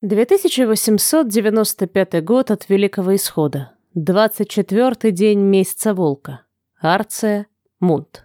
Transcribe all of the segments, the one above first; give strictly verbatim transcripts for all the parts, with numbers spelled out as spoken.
две тысячи восемьсот девяносто пятый год от Великого Исхода. двадцать четвёртый день месяца Волка. Арция, Мунт.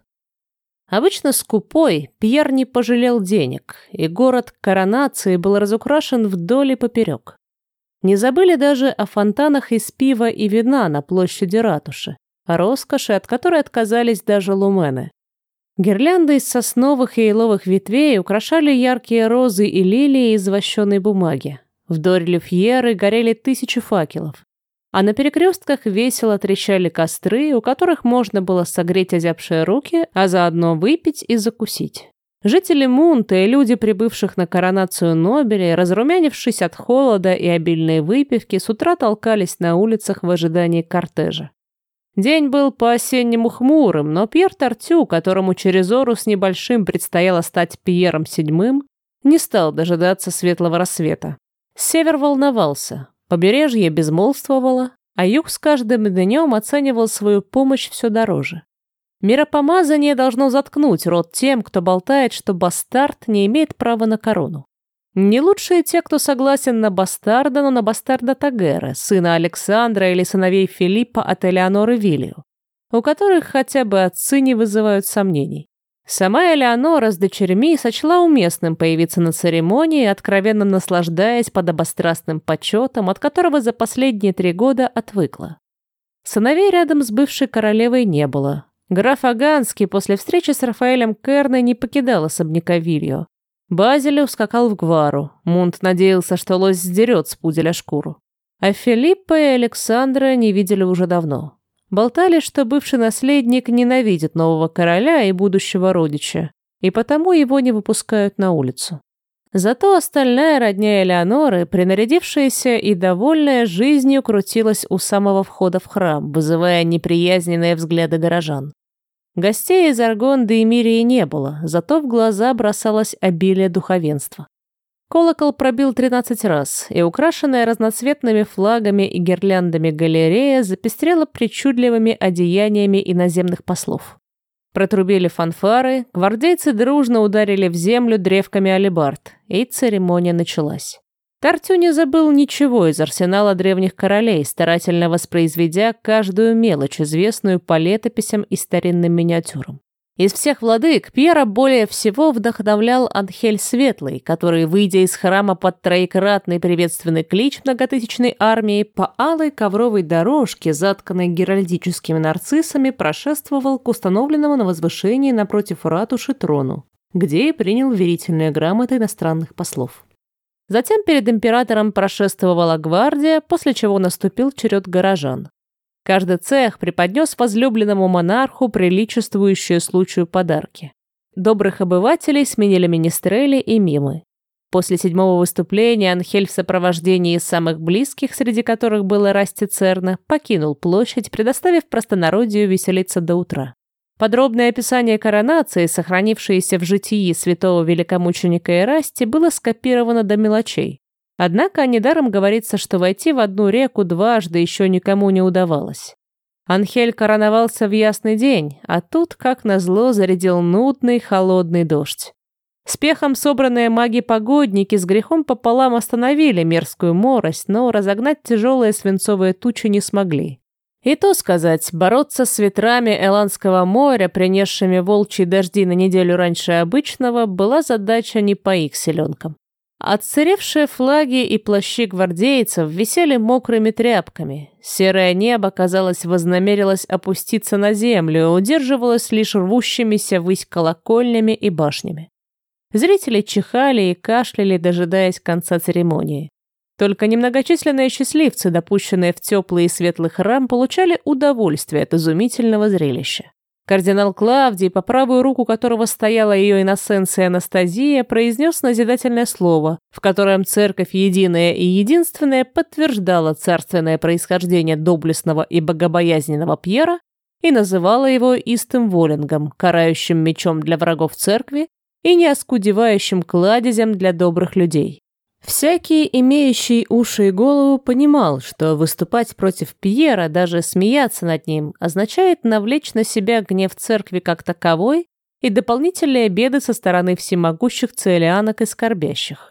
Обычно скупой, Пьер не пожалел денег, и город коронации был разукрашен вдоль и поперек. Не забыли даже о фонтанах из пива и вина на площади ратуши, о роскоши, от которой отказались даже лумены. Гирлянды из сосновых и еловых ветвей украшали яркие розы и лилии из вощеной бумаги. Вдоль люфьеры горели тысячи факелов. А на перекрестках весело трещали костры, у которых можно было согреть озябшие руки, а заодно выпить и закусить. Жители Мунта и люди, прибывших на коронацию Нобелей, разрумянившись от холода и обильной выпивки, с утра толкались на улицах в ожидании кортежа. День был по-осеннему хмурым, но Пьер Тартю, которому через ору с небольшим предстояло стать Пьером седьмым, не стал дожидаться светлого рассвета. Север волновался, побережье безмолвствовало, а юг с каждым днем оценивал свою помощь все дороже. Миропомазание должно заткнуть рот тем, кто болтает, что бастард не имеет права на корону. Не лучшие те, кто согласен на бастарда, но на бастарда Тагера, сына Александра или сыновей Филиппа от Элеоноры Виллио, у которых хотя бы отцы не вызывают сомнений. Сама Элеонора с дочерьми сочла уместным появиться на церемонии, откровенно наслаждаясь подобострастным почетом, от которого за последние три года отвыкла. Сыновей рядом с бывшей королевой не было. Граф Аганский после встречи с Рафаэлем Керной не покидал особняка Вильо. Базиль ускакал в Гвару. Мунт надеялся, что лось сдерет с пуделя шкуру. А Филиппа и Александра не видели уже давно. Болтали, что бывший наследник ненавидит нового короля и будущего родича, и потому его не выпускают на улицу. Зато остальная родня Элеоноры, принарядившаяся и довольная жизнью, крутилась у самого входа в храм, вызывая неприязненные взгляды горожан. Гостей из Аргонды и Мирии не было, зато в глаза бросалось обилие духовенства. Колокол пробил тринадцать раз, и украшенная разноцветными флагами и гирляндами галерея запестрела причудливыми одеяниями иноземных послов. Протрубили фанфары, гвардейцы дружно ударили в землю древками алебард, и церемония началась. Тартю не забыл ничего из арсенала древних королей, старательно воспроизведя каждую мелочь, известную по летописям и старинным миниатюрам. Из всех владык Пьера более всего вдохновлял Анхель Светлый, который, выйдя из храма под троекратный приветственный клич многотысячной армии, по алой ковровой дорожке, затканной геральдическими нарциссами, прошествовал к установленному на возвышении напротив ратуши трону, где и принял верительные грамоты иностранных послов. Затем перед императором прошествовала гвардия, после чего наступил черед горожан. Каждый цех преподнес возлюбленному монарху приличествующие случаю подарки. Добрых обывателей сменили министрели и мимы. После седьмого выступления Анхель в сопровождении самых близких, среди которых была Расти Церна, покинул площадь, предоставив простонародью веселиться до утра. Подробное описание коронации, сохранившееся в житии святого великомученика Эрасти, было скопировано до мелочей. Однако недаром говорится, что войти в одну реку дважды еще никому не удавалось. Анхель короновался в ясный день, а тут, как назло, зарядил нудный холодный дождь. С пехом собранные маги-погодники с грехом пополам остановили мерзкую морось, но разогнать тяжелые свинцовые тучи не смогли. И то сказать, бороться с ветрами Эландского моря, принесшими волчьи дожди на неделю раньше обычного, была задача не по их силенкам. Отсыревшие флаги и плащи гвардейцев висели мокрыми тряпками. Серое небо, казалось, вознамерилось опуститься на землю и удерживалось лишь рвущимися ввысь колокольнями и башнями. Зрители чихали и кашляли, дожидаясь конца церемонии. Только немногочисленные счастливцы, допущенные в теплый и светлый храм, получали удовольствие от изумительного зрелища. Кардинал Клавдий, по правую руку которого стояла ее иносенция Анастазия, произнес назидательное слово, в котором церковь единая и единственная подтверждала царственное происхождение доблестного и богобоязненного Пьера и называла его истым волингом, карающим мечом для врагов церкви и неоскудевающим кладезем для добрых людей. Всякий, имеющий уши и голову, понимал, что выступать против Пьера, даже смеяться над ним, означает навлечь на себя гнев церкви как таковой и дополнительные беды со стороны всемогущих целианок и скорбящих.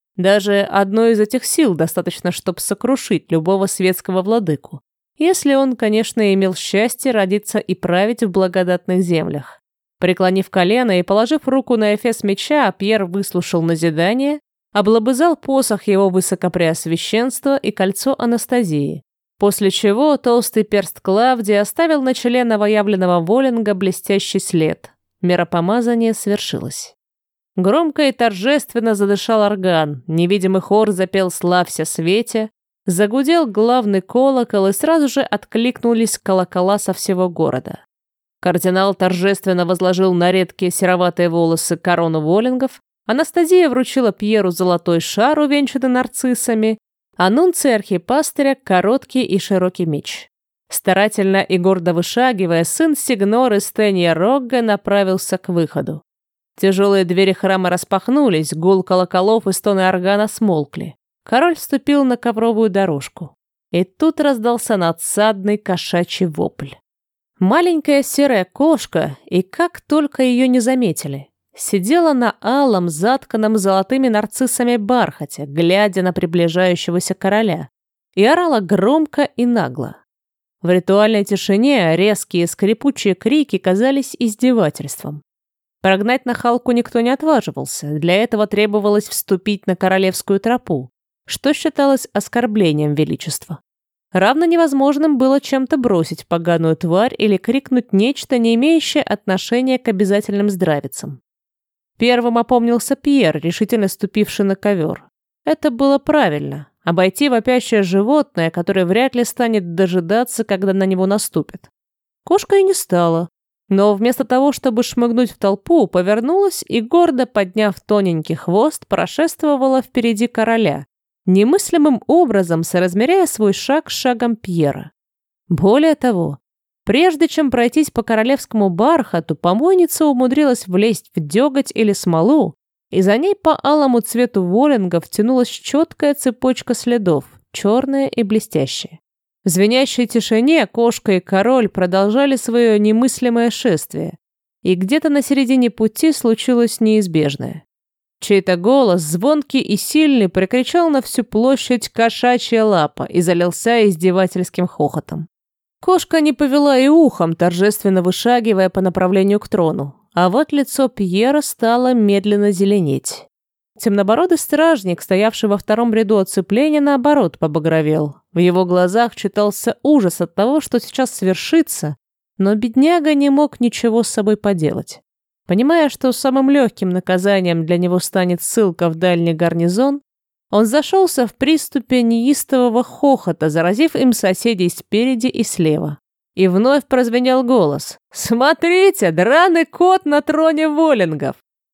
Даже одной из этих сил достаточно, чтобы сокрушить любого светского владыку, если он, конечно, имел счастье родиться и править в благодатных землях. Преклонив колено и положив руку на эфес меча, Пьер выслушал назидание, облобызал посох его высокопреосвященства и кольцо Анастазии, после чего толстый перст Клавдии оставил на челе новоявленного Волинга блестящий след. Миропомазание свершилось. Громко и торжественно задышал орган, невидимый хор запел «Славься, свете», загудел главный колокол, и сразу же откликнулись колокола со всего города. Кардинал торжественно возложил на редкие сероватые волосы корону Волингов, Анастазия вручила Пьеру золотой шар, увенчанный нарциссами, а нунций архипастыря короткий и широкий меч. Старательно и гордо вышагивая, сын Сигноры Стенья Рогга направился к выходу. Тяжелые двери храма распахнулись, гул колоколов и стоны органа смолкли. Король вступил на ковровую дорожку. И тут раздался надсадный кошачий вопль. Маленькая серая кошка, и как только ее не заметили, сидела на алом, затканном золотыми нарциссами бархате, глядя на приближающегося короля, и орала громко и нагло. В ритуальной тишине резкие скрипучие крики казались издевательством. Прогнать нахалку никто не отваживался, для этого требовалось вступить на королевскую тропу, что считалось оскорблением величества. Равно невозможным было чем-то бросить поганую тварь или крикнуть нечто, не имеющее отношения к обязательным здравицам. Первым опомнился Пьер, решительно ступивший на ковер. Это было правильно – обойти вопящее животное, которое вряд ли станет дожидаться, когда на него наступит. Кошка и не стала. Но вместо того, чтобы шмыгнуть в толпу, повернулась и, гордо подняв тоненький хвост, прошествовала впереди короля, немыслимым образом соразмеряя свой шаг с шагом Пьера. Более того, прежде чем пройтись по королевскому бархату, помойница умудрилась влезть в деготь или смолу, и за ней по алому цвету волингов тянулась четкая цепочка следов, черная и блестящая. В звенящей тишине кошка и король продолжали свое немыслимое шествие, и где-то на середине пути случилось неизбежное. Чей-то голос, звонкий и сильный, прокричал на всю площадь «Кошачья лапа» и залился издевательским хохотом. Кошка не повела и ухом, торжественно вышагивая по направлению к трону, а вот лицо Пьера стало медленно зеленеть. Темнобородый стражник, стоявший во втором ряду оцепления, наоборот, побагровел. В его глазах читался ужас от того, что сейчас свершится, но бедняга не мог ничего с собой поделать. Понимая, что самым легким наказанием для него станет ссылка в дальний гарнизон, он зашелся в приступе неистового хохота, заразив им соседей спереди и слева. И вновь прозвенел голос: «Смотрите, драный кот на троне волингов!»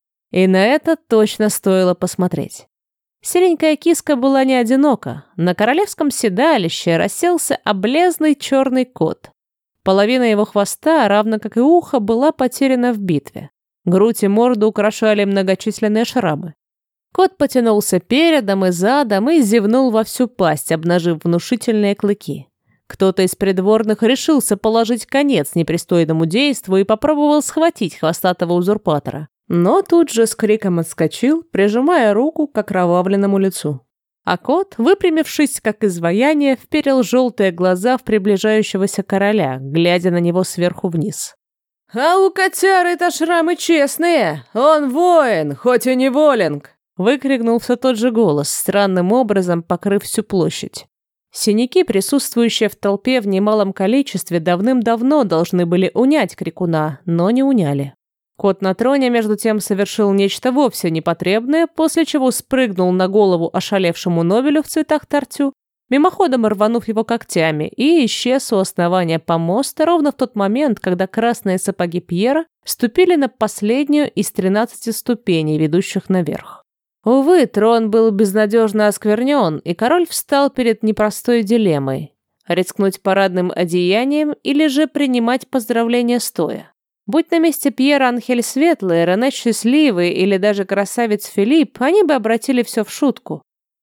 И на это точно стоило посмотреть. Серенькая киска была не одинока. На королевском седалище расселся облезлый черный кот. Половина его хвоста, равно как и ухо, была потеряна в битве. Грудь и морду украшали многочисленные шрамы. Кот потянулся передом и задом и зевнул во всю пасть, обнажив внушительные клыки. Кто-то из придворных решился положить конец непристойному действу и попробовал схватить хвостатого узурпатора. Но тут же с криком отскочил, прижимая руку к окровавленному лицу. А кот, выпрямившись как изваяние, вперил желтые глаза в приближающегося короля, глядя на него сверху вниз. «А у котяры-то шрамы честные! Он воин, хоть и не волинг!» выкрикнул все тот же голос, странным образом покрыв всю площадь. Синяки, присутствующие в толпе в немалом количестве, давным-давно должны были унять крикуна, но не уняли. Кот на троне, между тем, совершил нечто вовсе непотребное, после чего спрыгнул на голову ошалевшему Нобелю в цветах тартю, мимоходом рванув его когтями, и исчез у основания помоста ровно в тот момент, когда красные сапоги Пьера ступили на последнюю из тринадцати ступеней, ведущих наверх. Увы, трон был безнадежно осквернен, и король встал перед непростой дилеммой – рискнуть парадным одеянием или же принимать поздравления стоя. Будь на месте Пьера Анхель Светлый, Рене Счастливый или даже красавец Филипп, они бы обратили все в шутку.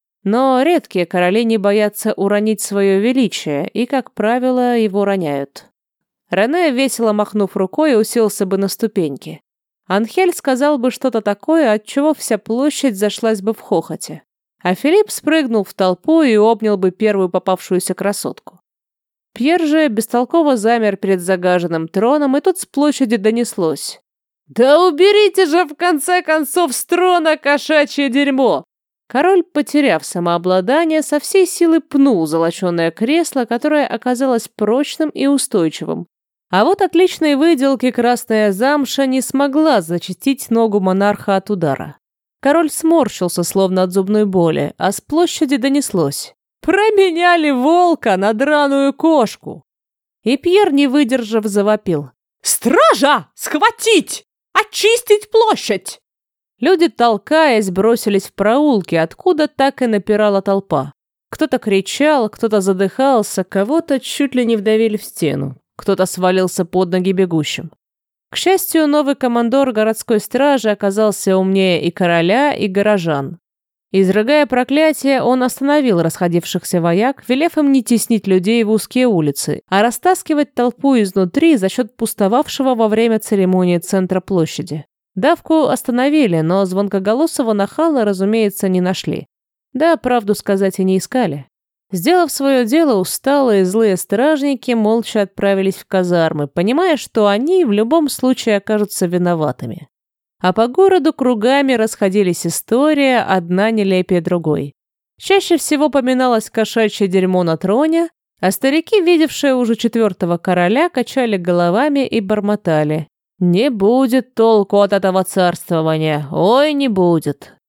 Но редкие короли не боятся уронить свое величие и, как правило, его роняют. Рене, весело махнув рукой, уселся бы на ступеньки. Анхель сказал бы что-то такое, от чего вся площадь зашлась бы в хохоте. а Филипп спрыгнул в толпу и обнял бы первую попавшуюся красотку. Пьер же бестолково замер перед загаженным троном, и тут с площади донеслось: «Да уберите же в конце концов с трона кошачье дерьмо!» Король, потеряв самообладание, со всей силы пнул золоченое кресло, которое оказалось прочным и устойчивым. А вот отличной выделки красная замша не смогла защитить ногу монарха от удара. Король сморщился, словно от зубной боли, а с площади донеслось: «Променяли волка на драную кошку!» И Пьер, не выдержав, завопил: «Стража! Схватить! Очистить площадь!» Люди, толкаясь, бросились в проулки, откуда так и напирала толпа. Кто-то кричал, кто-то задыхался, кого-то чуть ли не вдавили в стену, кто-то свалился под ноги бегущим. К счастью, новый командор городской стражи оказался умнее и короля, и горожан. Изрыгая проклятие, он остановил расходившихся вояк, велев им не теснить людей в узкие улицы, а растаскивать толпу изнутри за счет пустовавшего во время церемонии центра площади. Давку остановили, но звонкоголосого нахала, разумеется, не нашли. Да, правду сказать, и не искали. Сделав свое дело, усталые и злые стражники молча отправились в казармы, понимая, что они в любом случае окажутся виноватыми. А по городу кругами расходились истории, одна нелепее другой. Чаще всего поминалось кошачье дерьмо на троне, а старики, видевшие уже четвертого короля, качали головами и бормотали: «Не будет толку от этого царствования, ой, не будет».